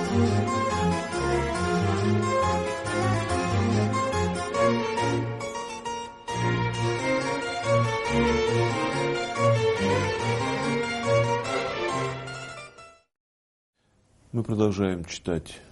Мы продолжаем читать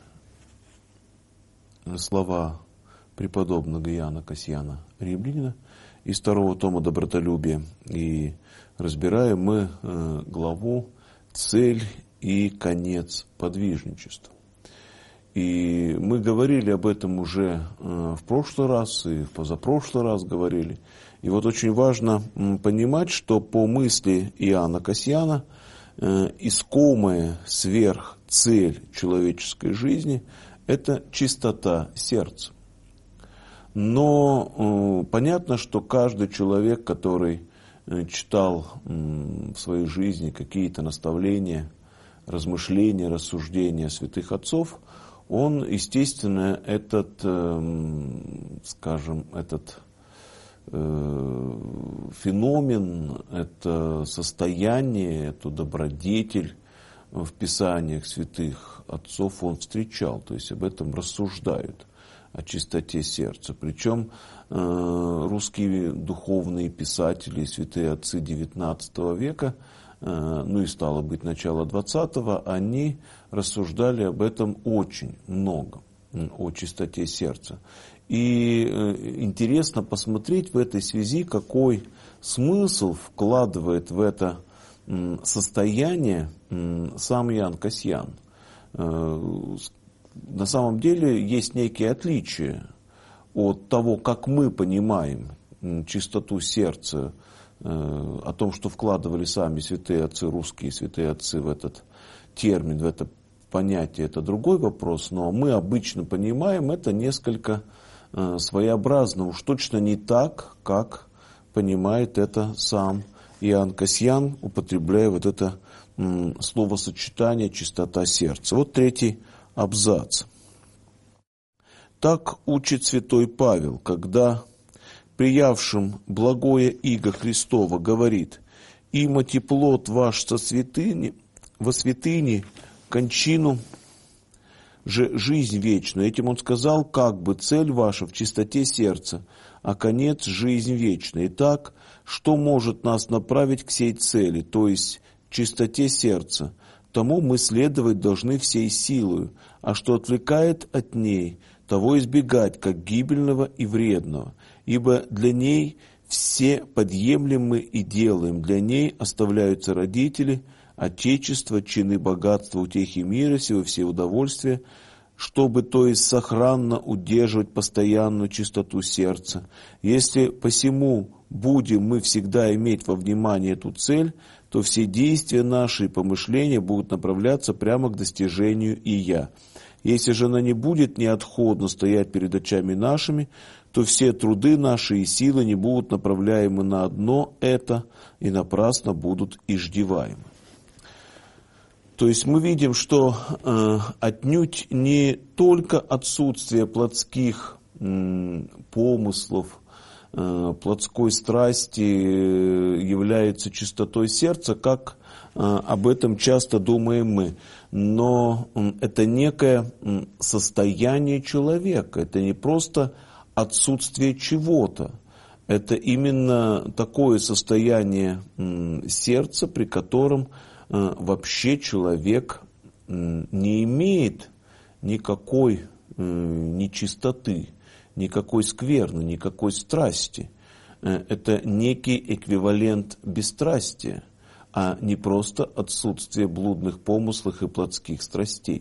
слова преподобного Иоанна Касьяна Римлянина из второго тома «Добротолюбие». И разбираем мы главу «Цель и конец подвижничества». И мы говорили об этом уже в прошлый раз и в позапрошлый раз говорили. И вот очень важно понимать, что по мысли Иоанна Касьяна искомая сверхцель человеческой жизни – это чистота сердца. Но понятно, что каждый человек, который читал в своей жизни какие-то наставления, размышления, рассуждения святых отцов, он, естественно, этот феномен, это состояние, эту добродетель в писаниях святых отцов он встречал, то есть об этом рассуждают, о чистоте сердца. Причем русские духовные писатели, святые отцы XIX века, ну и стало быть начало XX, они рассуждали об этом очень много, о чистоте сердца. И интересно посмотреть в этой связи, какой смысл вкладывает в это состояние сам Иоанн Касьян. На самом деле есть некие отличия от того, как мы понимаем чистоту сердца, о том, что вкладывали сами святые отцы, русские святые отцы в этот термин, в это понятие, это другой вопрос, но мы обычно понимаем это несколько своеобразно, уж точно не так, как понимает это сам Иоанн Касьян, употребляя вот это словосочетание «чистота сердца». Вот третий абзац. Так учит святой Павел, когда приявшим благое иго Христово говорит: «Имати плод ваш со святыни, во святыне, кончину же жизнь вечную». Этим он сказал, как бы цель ваша в чистоте сердца, а конец – жизнь вечная. Итак, что может нас направить к сей цели, то есть чистоте сердца? Тому мы следовать должны всей силою, а что отвлекает от ней, того избегать, как гибельного и вредного. Ибо для ней все подъемлем мы и делаем, для ней оставляются родители, отечество, чины, богатства, утехи мира сего, все удовольствия, чтобы, то есть, сохранно удерживать постоянную чистоту сердца. Если посему будем мы всегда иметь во внимании эту цель, то все действия наши и помышления будут направляться прямо к достижению «и-я». Если же она не будет неотходно стоять перед очами нашими, то все труды наши и силы не будут направляемы на одно это и напрасно будут иждеваемы. То есть мы видим, что отнюдь не только отсутствие плотских помыслов, плотской страсти является чистотой сердца, как об этом часто думаем мы. Но это некое состояние человека, это не просто отсутствие чего-то. Это именно такое состояние сердца, при котором вообще человек не имеет никакой нечистоты, никакой скверны, никакой страсти. Это некий эквивалент бесстрастия, а не просто отсутствие блудных помыслов и плотских страстей.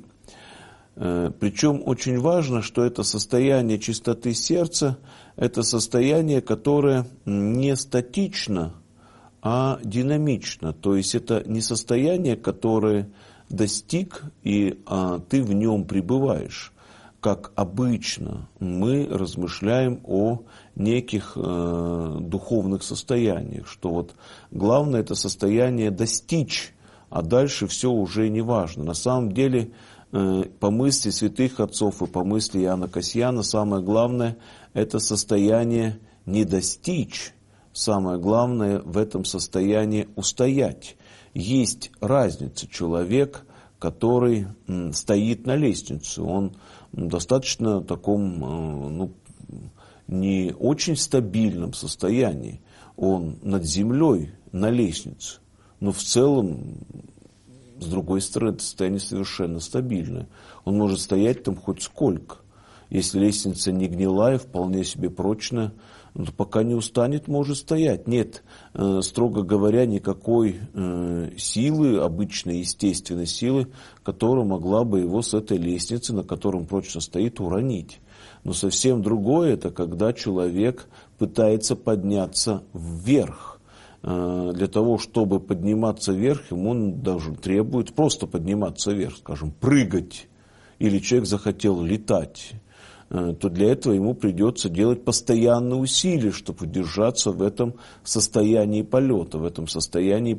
Причем очень важно, что это состояние чистоты сердца, это состояние, которое не статично, а динамично. То есть это не состояние, которое достиг, и ты в нем пребываешь. Как обычно мы размышляем о неких духовных состояниях, что вот главное это состояние достичь, а дальше все уже не важно. На самом деле, по мысли святых отцов и по мысли Иоанна Касьяна, самое главное это состояние не достичь, самое главное в этом состоянии устоять. Есть разница. Человек, который стоит на лестнице. Он достаточно в таком, не очень стабильном состоянии. Он над землей на лестнице. Но в целом, с другой стороны, это состояние совершенно стабильное. Он может стоять там хоть сколько. Если лестница не гнилая, вполне себе прочная, то пока не устанет, может стоять. Нет, строго говоря, никакой силы, обычной естественной силы, которая могла бы его с этой лестницы, на которой он прочно стоит, уронить. Но совсем другое, это когда человек пытается подняться вверх. Для того, чтобы подниматься вверх, ему даже требует просто подниматься вверх, скажем, прыгать. Или человек захотел летать, то для этого ему придется делать постоянные усилия, чтобы удержаться в этом состоянии полета, в этом состоянии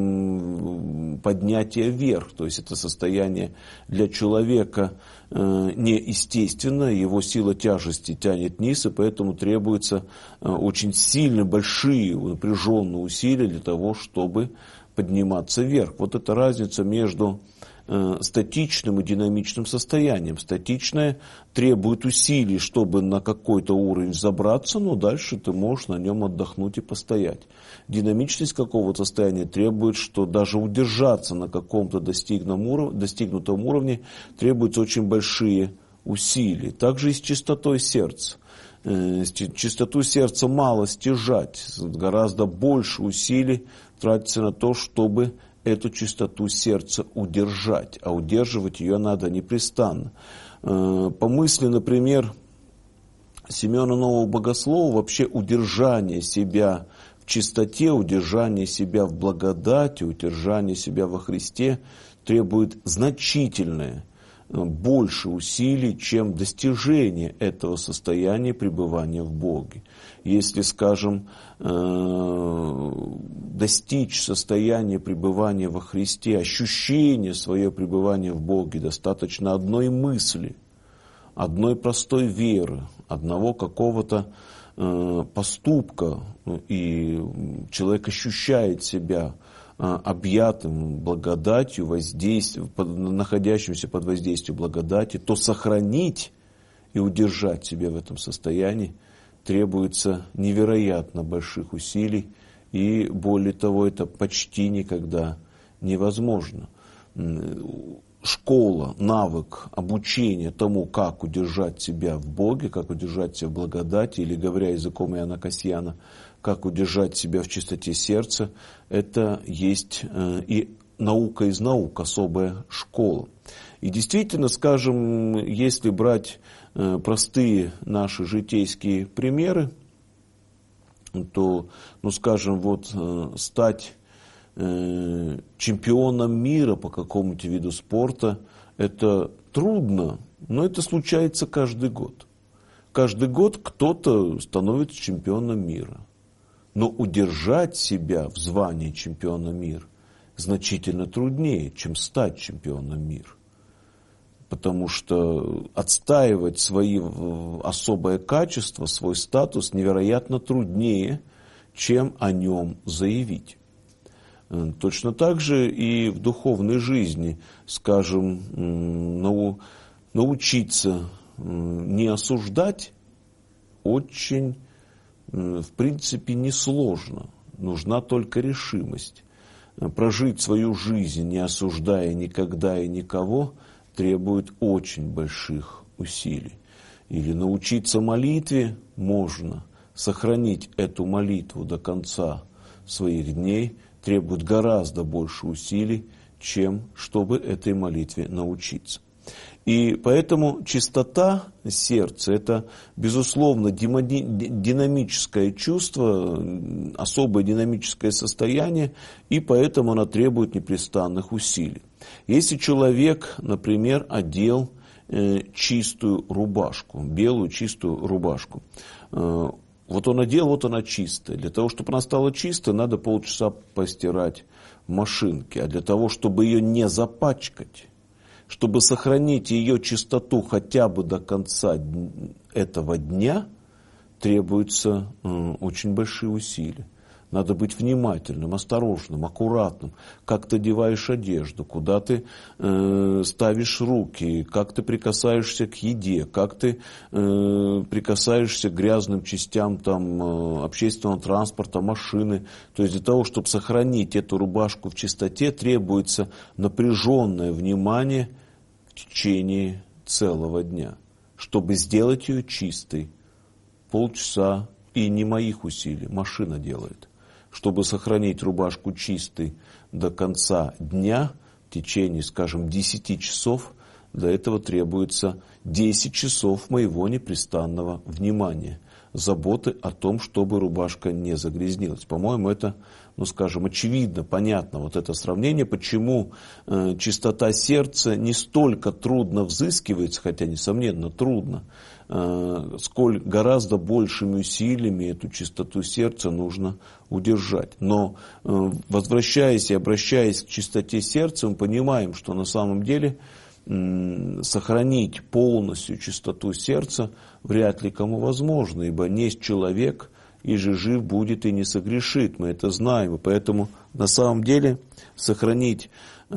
поднятия вверх. То есть это состояние для человека неестественное, его сила тяжести тянет вниз, и поэтому требуются очень сильно большие напряженные усилия для того, чтобы подниматься вверх. Вот эта разница между статичным и динамичным состоянием. Статичное требует усилий, чтобы на какой-то уровень забраться, но дальше ты можешь на нем отдохнуть и постоять. Динамичность какого-то состояния требует, что даже удержаться на каком-то достигнутом уровне требуются очень большие усилия. Также и с чистотой сердца. Чистоту сердца мало стяжать, гораздо больше усилий тратится на то, чтобы эту чистоту сердца удержать, а удерживать ее надо непрестанно. По мысли, например, Семена Нового Богослова, вообще удержание себя в чистоте, удержание себя в благодати, удержание себя во Христе требует значительное, больше усилий, чем достижение этого состояния пребывания в Боге. Если, скажем, достичь состояния пребывания во Христе, ощущения своего пребывания в Боге, достаточно одной мысли, одной простой веры, одного какого-то поступка, и человек ощущает себя объятым благодатью, находящимся под воздействием благодати, то сохранить и удержать себя в этом состоянии требуется невероятно больших усилий, и более того, это почти никогда невозможно. Школа, навык, обучение тому, как удержать себя в Боге, как удержать себя в благодати, или, говоря языком Иоанна Касьяна, как удержать себя в чистоте сердца, это есть и наука из наук, особая школа. И действительно, скажем, если брать простые наши житейские примеры, то, скажем, стать чемпионом мира по какому-то виду спорта, это трудно, но это случается каждый год. Каждый год кто-то становится чемпионом мира. Но удержать себя в звании чемпиона мира значительно труднее, чем стать чемпионом мира. Потому что отстаивать свои особые качества, свой статус невероятно труднее, чем о нем заявить. Точно так же и в духовной жизни, скажем, научиться не осуждать очень, в принципе, несложно. Нужна только решимость. Прожить свою жизнь, не осуждая никогда и никого, требует очень больших усилий. Или научиться молитве можно. Сохранить эту молитву до конца своих дней требует гораздо больше усилий, чем чтобы этой молитве научиться. И поэтому чистота сердца – это, безусловно, динамическое чувство, особое динамическое состояние, и поэтому оно требует непрестанных усилий. Если человек, например, одел чистую рубашку, белую чистую рубашку, вот он одел, вот она чистая. Для того, чтобы она стала чистой, надо полчаса постирать в машинке. А для того, чтобы ее не запачкать, чтобы сохранить ее чистоту хотя бы до конца этого дня, требуются очень большие усилия. Надо быть внимательным, осторожным, аккуратным. Как ты одеваешь одежду, куда ты ставишь руки, как ты прикасаешься к еде, как ты прикасаешься к грязным частям общественного транспорта, машины. То есть для того, чтобы сохранить эту рубашку в чистоте, требуется напряженное внимание в течение целого дня. Чтобы сделать ее чистой, полчаса, и не моих усилий, машина делает. Чтобы сохранить рубашку чистой до конца дня, в течение, скажем, 10 часов, для этого требуется 10 часов моего непрестанного внимания, заботы о том, чтобы рубашка не загрязнилась. По-моему, это, скажем, очевидно, понятно, вот это сравнение, почему чистота сердца не столько трудно взыскивается, хотя, несомненно, трудно, сколь гораздо большими усилиями эту чистоту сердца нужно удержать. Но возвращаясь и обращаясь к чистоте сердца, мы понимаем, что на самом деле сохранить полностью чистоту сердца вряд ли кому возможно, ибо несть человек, и же жив будет и не согрешит. Мы это знаем, и поэтому на самом деле сохранить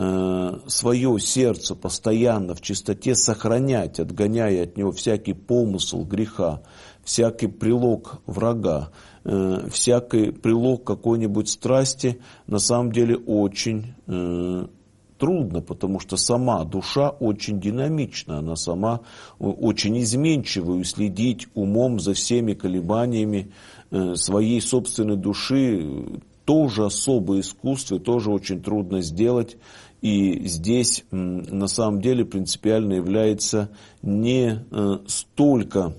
свое сердце постоянно в чистоте, сохранять, отгоняя от него всякий помысл греха, всякий прилог врага, всякий прилог какой-нибудь страсти, на самом деле очень трудно, потому что сама душа очень динамична, она сама очень изменчива, и следить умом за всеми колебаниями своей собственной души тоже особое искусство, и тоже очень трудно сделать. И здесь на самом деле принципиально является не столько,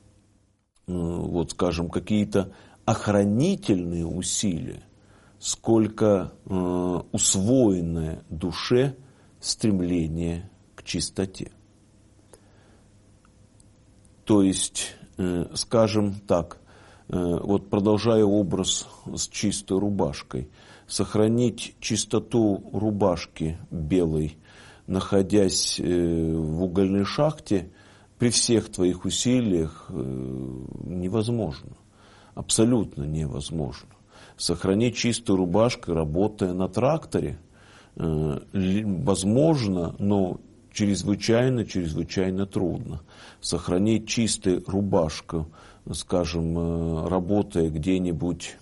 вот скажем, какие-то охранительные усилия, сколько усвоенное душе стремление к чистоте. То есть, скажем так, вот продолжая образ с чистой рубашкой, сохранить чистоту рубашки белой, находясь в угольной шахте, при всех твоих усилиях невозможно, абсолютно невозможно. Сохранить чистую рубашку, работая на тракторе, возможно, но чрезвычайно трудно. Сохранить чистую рубашку, скажем, работая где-нибудь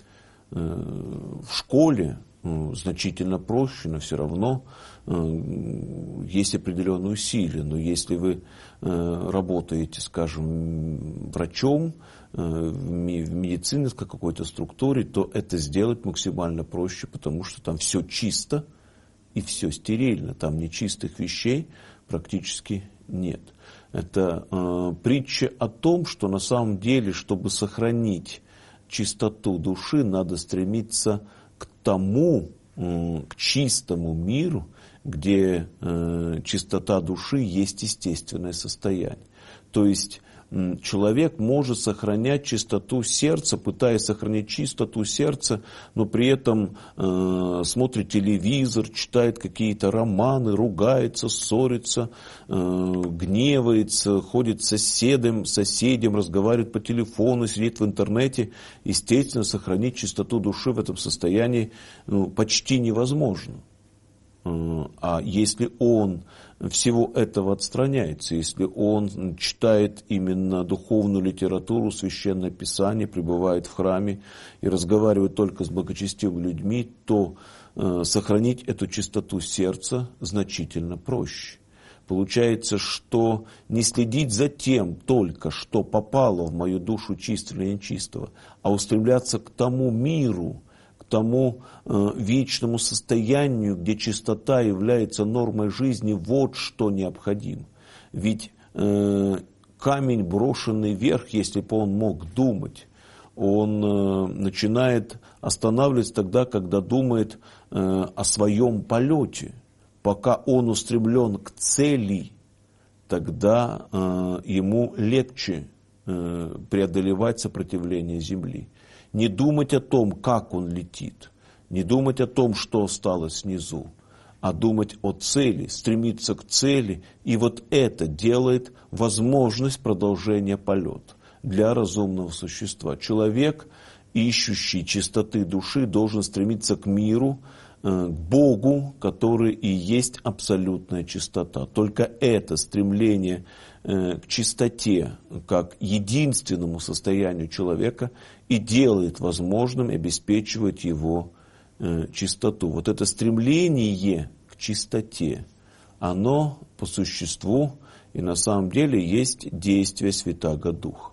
в школе, значительно проще, но все равно есть определенные усилия. Но если вы работаете, скажем, врачом в медицинской какой-то структуре, то это сделать максимально проще, потому что там все чисто и все стерильно. Там нечистых вещей практически нет. Это притча о том, что на самом деле, чтобы сохранить чистоту души, надо стремиться к тому, к чистому миру, где чистота души есть естественное состояние. То есть человек может сохранять чистоту сердца, пытаясь сохранить чистоту сердца, но при этом смотрит телевизор, читает какие-то романы, ругается, ссорится, гневается, ходит с соседям, разговаривает по телефону, сидит в интернете. Естественно, сохранить чистоту души в этом состоянии почти невозможно. А если он всего этого отстраняется, если он читает именно духовную литературу, священное писание, пребывает в храме и разговаривает только с благочестивыми людьми, то сохранить эту чистоту сердца значительно проще. Получается, что не следить за тем только, что попало в мою душу чистого или нечистого, а устремляться к тому миру, к тому вечному состоянию, где чистота является нормой жизни, вот что необходимо. Ведь камень, брошенный вверх, если бы он мог думать, он начинает останавливаться тогда, когда думает о своем полете. Пока он устремлен к цели, тогда ему легче преодолевать сопротивление Земли. Не думать о том, как он летит, не думать о том, что осталось внизу, а думать о цели, стремиться к цели. И вот это делает возможность продолжения полета для разумного существа. Человек ищущий чистоты души должен стремиться к миру, к Богу, который и есть абсолютная чистота. Только это стремление к чистоте, как единственному состоянию человека, и делает возможным, обеспечивает его чистоту. Вот это стремление к чистоте, оно по существу и на самом деле есть действие Святаго Духа.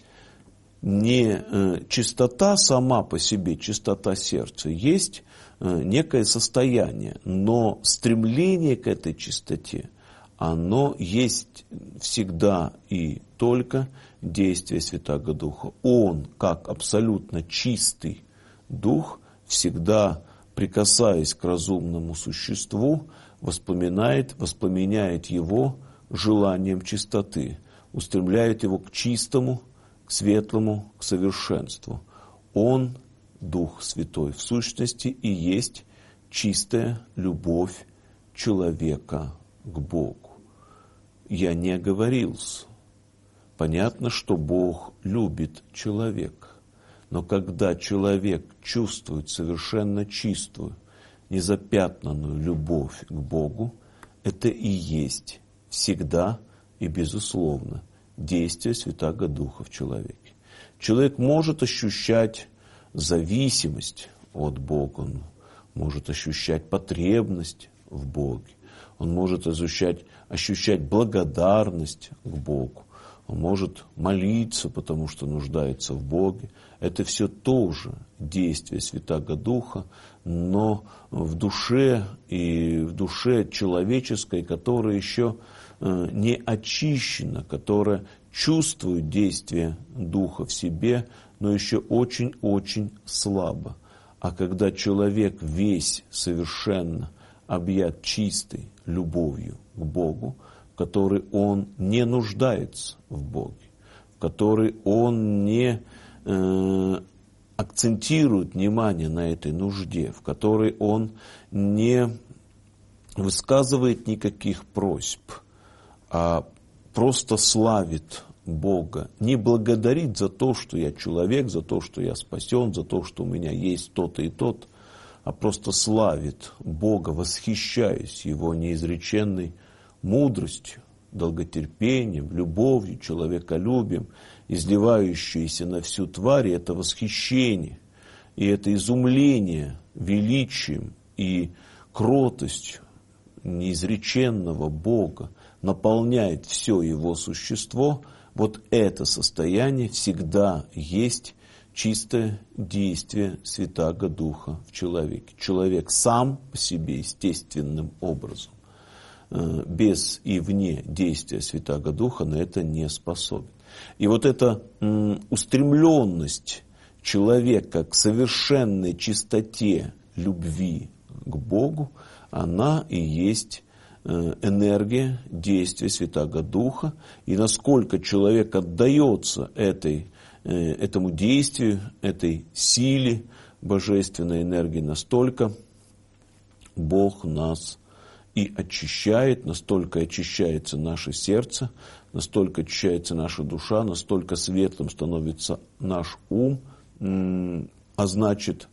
Не чистота сама по себе, чистота сердца, есть некое состояние, но стремление к этой чистоте, оно есть всегда и только действие Святаго Духа. Он, как абсолютно чистый Дух, всегда, прикасаясь к разумному существу, воспламеняет его желанием чистоты, устремляет его к чистому, к светлому, к совершенству. Он, Дух Святой, в сущности и есть чистая любовь человека к Богу. Я не оговорился. Понятно, что Бог любит человека. Но когда человек чувствует совершенно чистую, незапятнанную любовь к Богу, это и есть всегда и безусловно действие Святаго Духа в человеке. Человек может ощущать зависимость от Бога, он может ощущать потребность в Боге, он может ощущать благодарность к Богу, он может молиться, потому что нуждается в Боге. Это все тоже действие Святаго Духа, но в душе и в душе человеческой, которая еще не очищена, которая чувствует действие Духа в себе, но еще очень-очень слабо. А когда человек весь совершенно объят чистой любовью к Богу, в которой он не нуждается в Боге, в которой он не акцентирует внимание на этой нужде, в которой он не высказывает никаких просьб, а просто славит Бога, не благодарит за то, что я человек, за то, что я спасен, за то, что у меня есть то-то и то-то, а просто славит Бога, восхищаясь Его неизреченной мудростью, долготерпением, любовью, человеколюбием, изливающееся на всю тварь, это восхищение, и это изумление величием и кротостью неизреченного Бога наполняет все его существо. Вот это состояние всегда есть чистое действие Святаго Духа в человеке. Человек сам по себе естественным образом, без и вне действия Святаго Духа, на это не способен. И вот эта устремленность человека к совершенной чистоте любви к Богу, она и есть энергия действия Святаго Духа. И насколько человек отдается этому действию, этой силе божественной энергии, настолько Бог нас и очищает, настолько очищается наше сердце, настолько очищается наша душа, настолько светлым становится наш ум, а значит,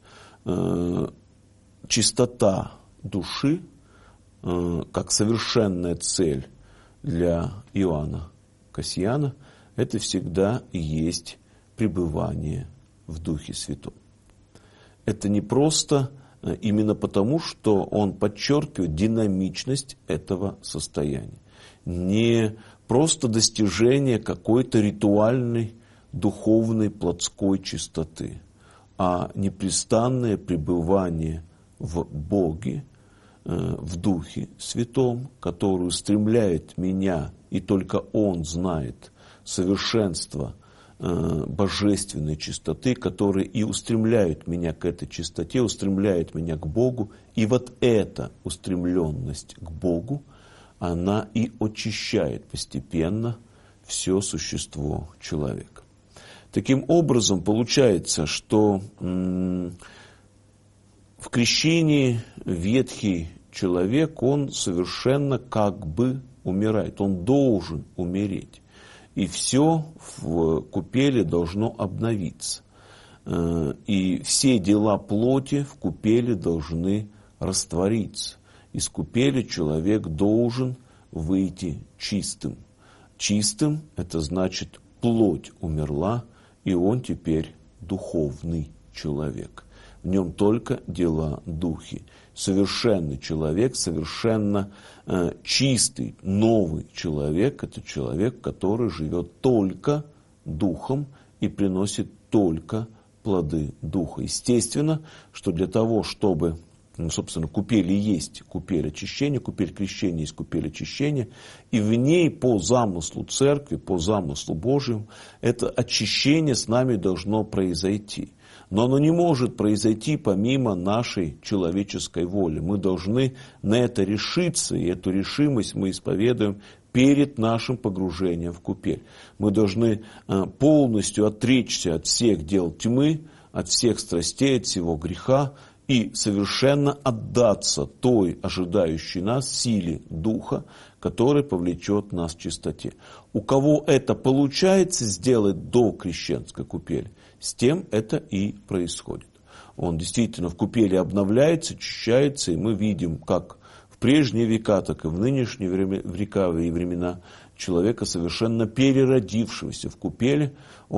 чистота души, как совершенная цель для Иоанна Кассиана, это всегда и есть пребывание в Духе Святом. Это не просто именно потому, что он подчеркивает динамичность этого состояния. Не просто достижение какой-то ритуальной, духовной, плотской чистоты, а непрестанное пребывание в Боге, в Духе Святом, который устремляет меня, и только Он знает совершенство божественной чистоты, который и устремляет меня к этой чистоте, устремляет меня к Богу. И вот эта устремленность к Богу, она и очищает постепенно все существо человека. Таким образом, получается, что в крещении ветхий человек, он совершенно как бы умирает, он должен умереть. И все в купели должно обновиться. и все дела плоти в купели должны раствориться. Из купели человек должен выйти чистым. Чистым – это значит, плоть умерла, и он теперь духовный человек. В нем только дела духи. Совершенный человек, совершенно чистый, новый человек – это человек, который живет только духом и приносит только плоды духа. Естественно, что для того, чтобы, собственно, купель и есть купель очищения, купель крещения есть купель очищения, и в ней по замыслу церкви, по замыслу Божьему, это очищение с нами должно произойти. Но оно не может произойти помимо нашей человеческой воли. Мы должны на это решиться, и эту решимость мы исповедуем перед нашим погружением в купель. Мы должны полностью отречься от всех дел тьмы, от всех страстей, от всего греха и совершенно отдаться той ожидающей нас силе Духа, который повлечет нас в чистоте. У кого это получается сделать до крещенской купели, с тем это и происходит. Он действительно в купели обновляется, очищается, и мы видим, как в прежние века, так и в нынешние века и времена человека, совершенно переродившегося в купели.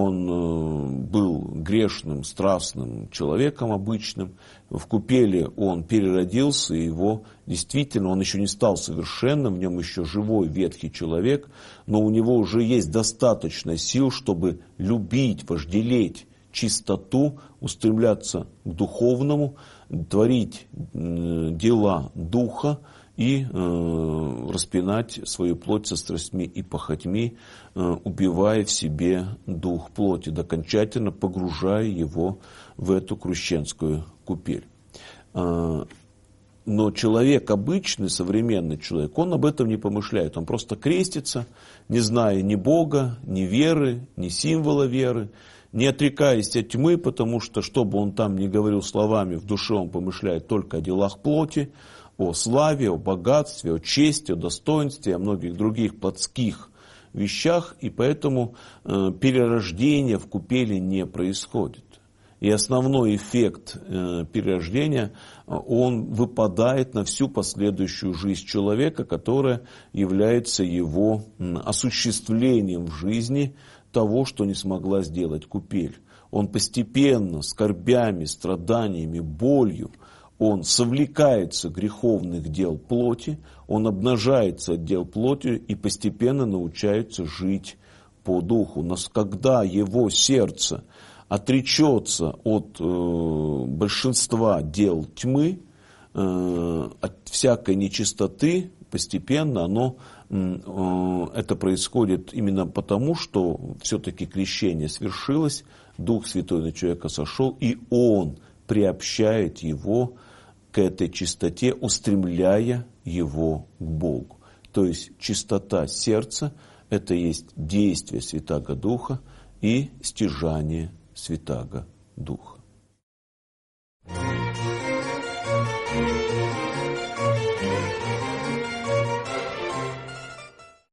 Он был грешным, страстным человеком обычным. В купели он переродился, и его действительно, он еще не стал совершенным, в нем еще живой ветхий человек, но у него уже есть достаточно сил, чтобы любить, вожделеть чистоту, устремляться к духовному, творить дела духа и распинать свою плоть со страстьми и похотьми, убивая в себе дух плоти, окончательно погружая его в эту крещенскую купель. Но человек обычный, современный человек, он об этом не помышляет. Он просто крестится, не зная ни Бога, ни веры, ни символа веры, не отрекаясь от тьмы, потому что бы он там ни говорил словами, в душе он помышляет только о делах плоти, о славе, о богатстве, о чести, о достоинстве, о многих других плотских вещах, и поэтому перерождение в купели не происходит. И основной эффект перерождения, он выпадает на всю последующую жизнь человека, которая является его осуществлением в жизни того, что не смогла сделать купель. Он постепенно, скорбями, страданиями, болью, он совлекается греховных дел плоти, он обнажается от дел плоти и постепенно научается жить по духу. Но когда его сердце отречется от большинства дел тьмы, от всякой нечистоты, постепенно это происходит именно потому, что все-таки крещение свершилось, Дух Святой на человека сошел, и Он приобщает его к этой чистоте, устремляя его к Богу. То есть чистота сердца – это есть действие Святаго Духа и стяжание Святаго Духа.